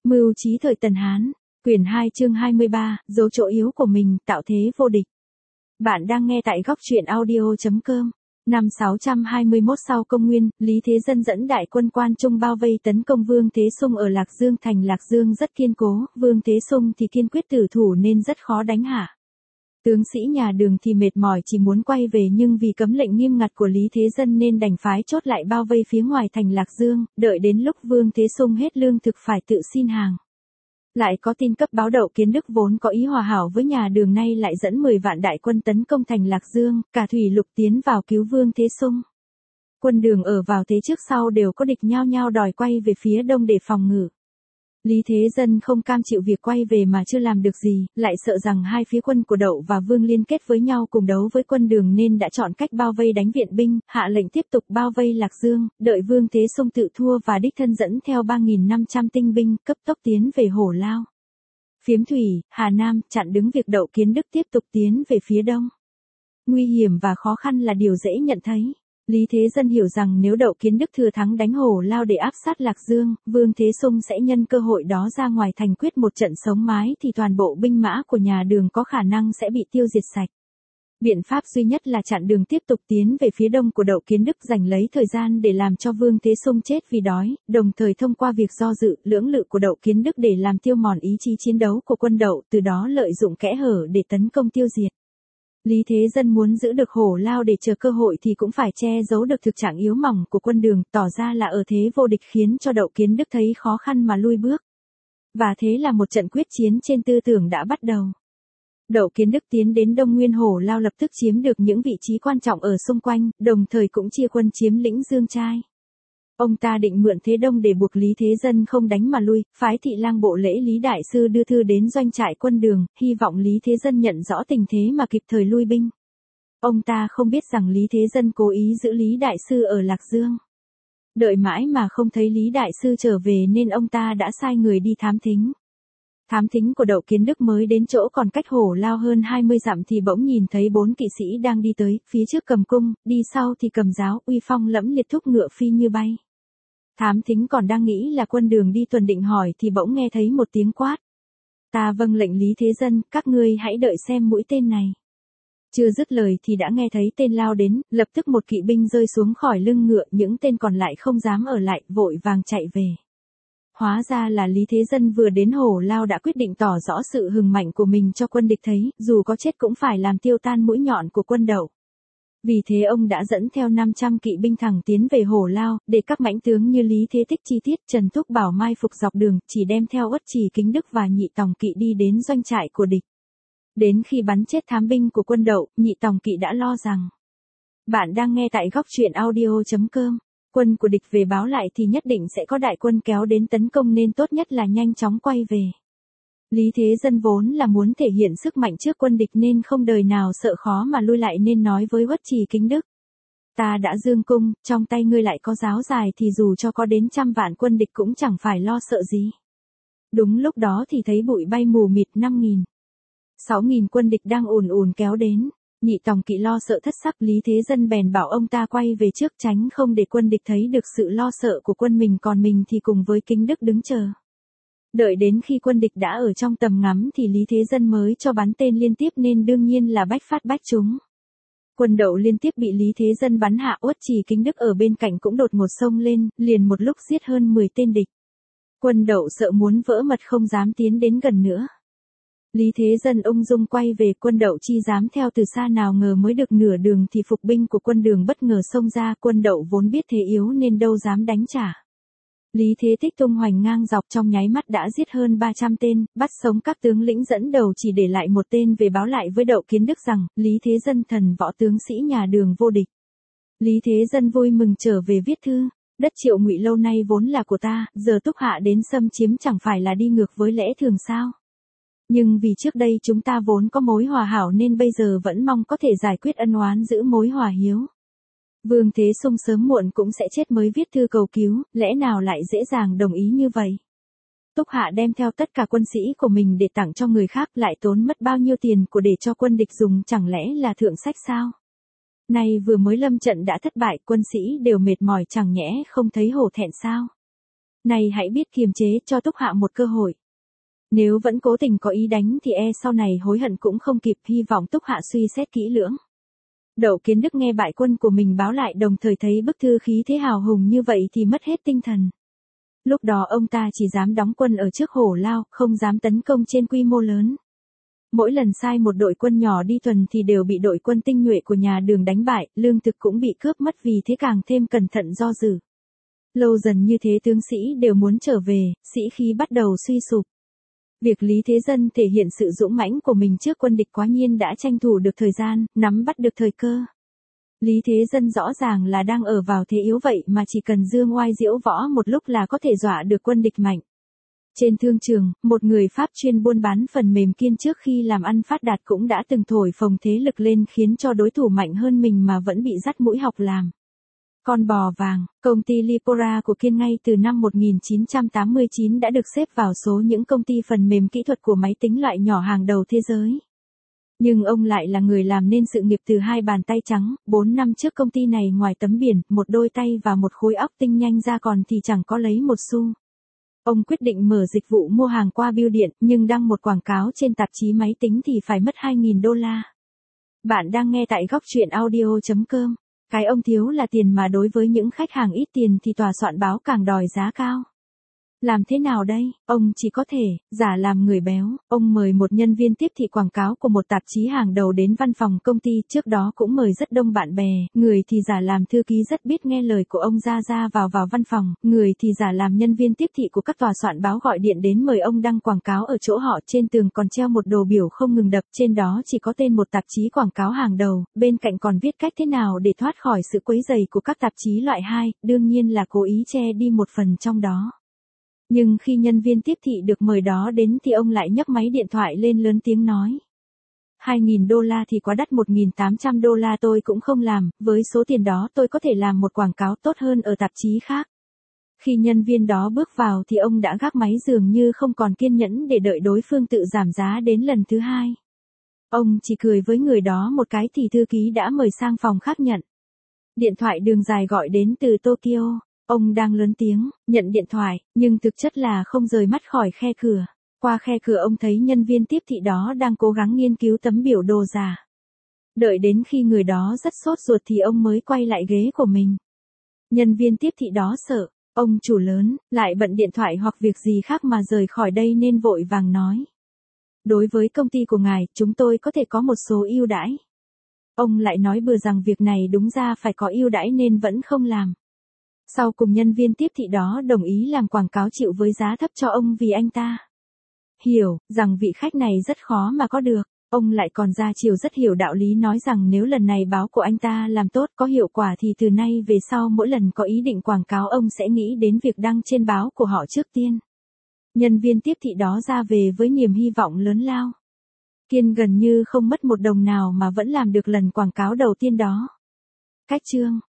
Mưu trí thời Tần Hán, quyển 2 chương 23, dấu chỗ yếu của mình, tạo thế vô địch. Bạn đang nghe tại góc truyện audio.com. Năm 621 sau công nguyên, Lý Thế Dân dẫn đại quân Quan Trung bao vây tấn công Vương Thế Sung ở Lạc Dương. Thành Lạc Dương rất kiên cố, Vương Thế Sung thì kiên quyết tử thủ nên rất khó đánh hạ. Tướng sĩ nhà Đường thì mệt mỏi chỉ muốn quay về, nhưng vì cấm lệnh nghiêm ngặt của Lý Thế Dân nên đành phái chốt lại bao vây phía ngoài thành Lạc Dương, đợi đến lúc Vương Thế Sung hết lương thực phải tự xin hàng. Lại có tin cấp báo Đậu Kiến Đức vốn có ý hòa hảo với nhà Đường nay lại dẫn 10 vạn đại quân tấn công thành Lạc Dương, cả thủy lục tiến vào cứu Vương Thế Sung. Quân Đường ở vào thế trước sau đều có địch, nhao nhao đòi quay về phía đông để phòng ngự. Lý Thế Dân không cam chịu việc quay về mà chưa làm được gì, lại sợ rằng hai phía quân của Đậu và Vương liên kết với nhau cùng đấu với quân Đường nên đã chọn cách bao vây đánh viện binh, hạ lệnh tiếp tục bao vây Lạc Dương, đợi Vương Thế Sung tự thua và đích thân dẫn theo 3.500 tinh binh cấp tốc tiến về Hổ Lao. Phiếm Thủy, Hà Nam chặn đứng việc Đậu Kiến Đức tiếp tục tiến về phía đông. Nguy hiểm và khó khăn là điều dễ nhận thấy. Lý Thế Dân hiểu rằng nếu Đậu Kiến Đức thừa thắng đánh Hổ Lao để áp sát Lạc Dương, Vương Thế Sung sẽ nhân cơ hội đó ra ngoài thành quyết một trận sống mái thì toàn bộ binh mã của nhà Đường có khả năng sẽ bị tiêu diệt sạch. Biện pháp duy nhất là chặn đường tiếp tục tiến về phía đông của Đậu Kiến Đức, giành lấy thời gian để làm cho Vương Thế Sung chết vì đói, đồng thời thông qua việc do dự, lưỡng lự của Đậu Kiến Đức để làm tiêu mòn ý chí chiến đấu của quân Đậu, từ đó lợi dụng kẽ hở để tấn công tiêu diệt. Lý Thế Dân muốn giữ được Hổ Lao để chờ cơ hội thì cũng phải che giấu được thực trạng yếu mỏng của quân Đường, tỏ ra là ở thế vô địch, khiến cho Đậu Kiến Đức thấy khó khăn mà lui bước. Và thế là một trận quyết chiến trên tư tưởng đã bắt đầu. Đậu Kiến Đức tiến đến Đông Nguyên Hổ Lao, lập tức chiếm được những vị trí quan trọng ở xung quanh, đồng thời cũng chia quân chiếm lĩnh Dương Trai. Ông ta định mượn thế đông để buộc Lý Thế Dân không đánh mà lui, phái thị lang bộ lễ Lý Đại Sư đưa thư đến doanh trại quân Đường, hy vọng Lý Thế Dân nhận rõ tình thế mà kịp thời lui binh. Ông ta không biết rằng Lý Thế Dân cố ý giữ Lý Đại Sư ở Lạc Dương. Đợi mãi mà không thấy Lý Đại Sư trở về nên ông ta đã sai người đi thám thính. Thám thính của Đậu Kiến Đức mới đến chỗ còn cách Hổ Lao hơn 20 dặm thì bỗng nhìn thấy 4 kỵ sĩ đang đi tới, phía trước cầm cung, đi sau thì cầm giáo, uy phong lẫm liệt thúc ngựa phi như bay. Thám thính còn đang nghĩ là quân Đường đi tuần định hỏi thì bỗng nghe thấy một tiếng quát. Ta vâng lệnh Lý Thế Dân, các ngươi hãy đợi xem mũi tên này. Chưa dứt lời thì đã nghe thấy tên lao đến, lập tức một kỵ binh rơi xuống khỏi lưng ngựa, những tên còn lại không dám ở lại, vội vàng chạy về. Hóa ra là Lý Thế Dân vừa đến Hổ Lao đã quyết định tỏ rõ sự hùng mạnh của mình cho quân địch thấy, dù có chết cũng phải làm tiêu tan mũi nhọn của quân Đậu. Vì thế ông đã dẫn theo 500 kỵ binh thẳng tiến về Hổ Lao, để các mãnh tướng như Lý Thế Tích, Chi Tiết, Trần Thúc Bảo mai phục dọc đường, chỉ đem theo Uất Trì, Kính Đức và Nhị Tòng Kỵ đi đến doanh trại của địch. Đến khi bắn chết thám binh của quân Đậu, Nhị Tòng Kỵ đã lo rằng. Bạn đang nghe tại góc truyện audio.com. Quân của địch về báo lại thì nhất định sẽ có đại quân kéo đến tấn công nên tốt nhất là nhanh chóng quay về. Lý Thế Dân vốn là muốn thể hiện sức mạnh trước quân địch nên không đời nào sợ khó mà lui lại, nên nói với Uất Trì, Kính Đức. Ta đã dương cung, trong tay ngươi lại có giáo dài thì dù cho có đến 100 vạn quân địch cũng chẳng phải lo sợ gì. Đúng lúc đó thì thấy bụi bay mù mịt, 5.000, 6.000 quân địch đang ùn ùn kéo đến. Nhị Tòng Kỵ lo sợ thất sắc, Lý Thế Dân bèn bảo ông ta quay về trước, tránh không để quân địch thấy được sự lo sợ của quân mình, còn mình thì cùng với Kính Đức đứng chờ. Đợi đến khi quân địch đã ở trong tầm ngắm thì Lý Thế Dân mới cho bắn tên liên tiếp nên đương nhiên là bách phát bách trúng. Quân Đậu liên tiếp bị Lý Thế Dân bắn hạ, Uất Trì, Kính Đức ở bên cạnh cũng đột ngột xông lên, liền một lúc giết hơn 10 tên địch. Quân Đậu sợ muốn vỡ mật không dám tiến đến gần nữa. Lý Thế Dân ung dung quay về, quân Đậu chi dám theo từ xa, nào ngờ mới được nửa đường thì phục binh của quân Đường bất ngờ xông ra, quân Đậu vốn biết thế yếu nên đâu dám đánh trả. Lý Thế Tích tung hoành ngang dọc, trong nháy mắt đã giết hơn 300 tên, bắt sống các tướng lĩnh dẫn đầu, chỉ để lại một tên về báo lại với Đậu Kiến Đức rằng, Lý Thế Dân thần võ tướng sĩ nhà Đường vô địch. Lý Thế Dân vui mừng trở về viết thư, đất Triệu Ngụy lâu nay vốn là của ta, giờ Túc Hạ đến xâm chiếm chẳng phải là đi ngược với lẽ thường sao? Nhưng vì trước đây chúng ta vốn có mối hòa hảo nên bây giờ vẫn mong có thể giải quyết ân oán, giữ mối hòa hiếu. Vương Thế Sung sớm muộn cũng sẽ chết mới viết thư cầu cứu, lẽ nào lại dễ dàng đồng ý như vậy? Túc Hạ đem theo tất cả quân sĩ của mình để tặng cho người khác, lại tốn mất bao nhiêu tiền của để cho quân địch dùng, chẳng lẽ là thượng sách sao? Nay vừa mới lâm trận đã thất bại, quân sĩ đều mệt mỏi, chẳng nhẽ không thấy hổ thẹn sao? Này hãy biết kiềm chế, cho Túc Hạ một cơ hội. Nếu vẫn cố tình có ý đánh thì sau này hối hận cũng không kịp, hy vọng Túc Hạ suy xét kỹ lưỡng. Đậu Kiến Đức nghe bại quân của mình báo lại đồng thời thấy bức thư khí thế hào hùng như vậy thì mất hết tinh thần. Lúc đó ông ta chỉ dám đóng quân ở trước Hổ Lao, không dám tấn công trên quy mô lớn. Mỗi lần sai một đội quân nhỏ đi tuần thì đều bị đội quân tinh nhuệ của nhà Đường đánh bại, lương thực cũng bị cướp mất, vì thế càng thêm cẩn thận do dự. Lâu dần như thế tướng sĩ đều muốn trở về, sĩ khí bắt đầu suy sụp. Việc Lý Thế Dân thể hiện sự dũng mãnh của mình trước quân địch quá nhiên đã tranh thủ được thời gian, nắm bắt được thời cơ. Lý Thế Dân rõ ràng là đang ở vào thế yếu vậy mà chỉ cần dương oai diễu võ một lúc là có thể dọa được quân địch mạnh. Trên thương trường, một người Pháp chuyên buôn bán phần mềm kiên trước khi làm ăn phát đạt cũng đã từng thổi phồng thế lực lên khiến cho đối thủ mạnh hơn mình mà vẫn bị dắt mũi học làm. Con bò vàng, công ty Lipora của Kiên ngay từ năm 1989 đã được xếp vào số những công ty phần mềm kỹ thuật của máy tính loại nhỏ hàng đầu thế giới. Nhưng ông lại là người làm nên sự nghiệp từ hai bàn tay trắng, 4 năm trước công ty này ngoài tấm biển, một đôi tay và một khối óc tinh nhanh ra còn thì chẳng có lấy một xu. Ông quyết định mở dịch vụ mua hàng qua bưu điện, nhưng đăng một quảng cáo trên tạp chí máy tính thì phải mất 2.000 đô la. Bạn đang nghe tại góc truyện audio.com. Cái ông thiếu là tiền mà đối với những khách hàng ít tiền thì tòa soạn báo càng đòi giá cao. Làm thế nào đây? Ông chỉ có thể giả làm người béo. Ông mời một nhân viên tiếp thị quảng cáo của một tạp chí hàng đầu đến văn phòng công ty, trước đó cũng mời rất đông bạn bè, người thì giả làm thư ký rất biết nghe lời của ông ra vào văn phòng, người thì giả làm nhân viên tiếp thị của các tòa soạn báo gọi điện đến mời ông đăng quảng cáo ở chỗ họ. Trên tường còn treo một đồ biểu không ngừng đập, trên đó chỉ có tên một tạp chí quảng cáo hàng đầu, bên cạnh còn viết cách thế nào để thoát khỏi sự quấy rầy của các tạp chí loại 2, đương nhiên là cố ý che đi một phần trong đó. Nhưng khi nhân viên tiếp thị được mời đó đến thì ông lại nhấc máy điện thoại lên lớn tiếng nói. 2.000 đô la thì quá đắt, 1.800 đô la tôi cũng không làm, với số tiền đó tôi có thể làm một quảng cáo tốt hơn ở tạp chí khác. Khi nhân viên đó bước vào thì ông đã gác máy dường như không còn kiên nhẫn để đợi đối phương tự giảm giá đến lần thứ 2. Ông chỉ cười với người đó một cái thì thư ký đã mời sang phòng khác nhận. Điện thoại đường dài gọi đến từ Tokyo. Ông đang lớn tiếng, nhận điện thoại, nhưng thực chất là không rời mắt khỏi khe cửa. Qua khe cửa ông thấy nhân viên tiếp thị đó đang cố gắng nghiên cứu tấm biểu đồ giả. Đợi đến khi người đó rất sốt ruột thì ông mới quay lại ghế của mình. Nhân viên tiếp thị đó sợ, ông chủ lớn, lại bận điện thoại hoặc việc gì khác mà rời khỏi đây nên vội vàng nói. Đối với công ty của ngài, chúng tôi có thể có một số ưu đãi. Ông lại nói bừa rằng việc này đúng ra phải có ưu đãi nên vẫn không làm. Sau cùng nhân viên tiếp thị đó đồng ý làm quảng cáo chịu với giá thấp cho ông vì anh ta hiểu rằng vị khách này rất khó mà có được. Ông lại còn ra chiều rất hiểu đạo lý, nói rằng nếu lần này báo của anh ta làm tốt có hiệu quả thì từ nay về sau mỗi lần có ý định quảng cáo ông sẽ nghĩ đến việc đăng trên báo của họ trước tiên. Nhân viên tiếp thị đó ra về với niềm hy vọng lớn lao. Kiên gần như không mất một đồng nào mà vẫn làm được lần quảng cáo đầu tiên đó. Cách chương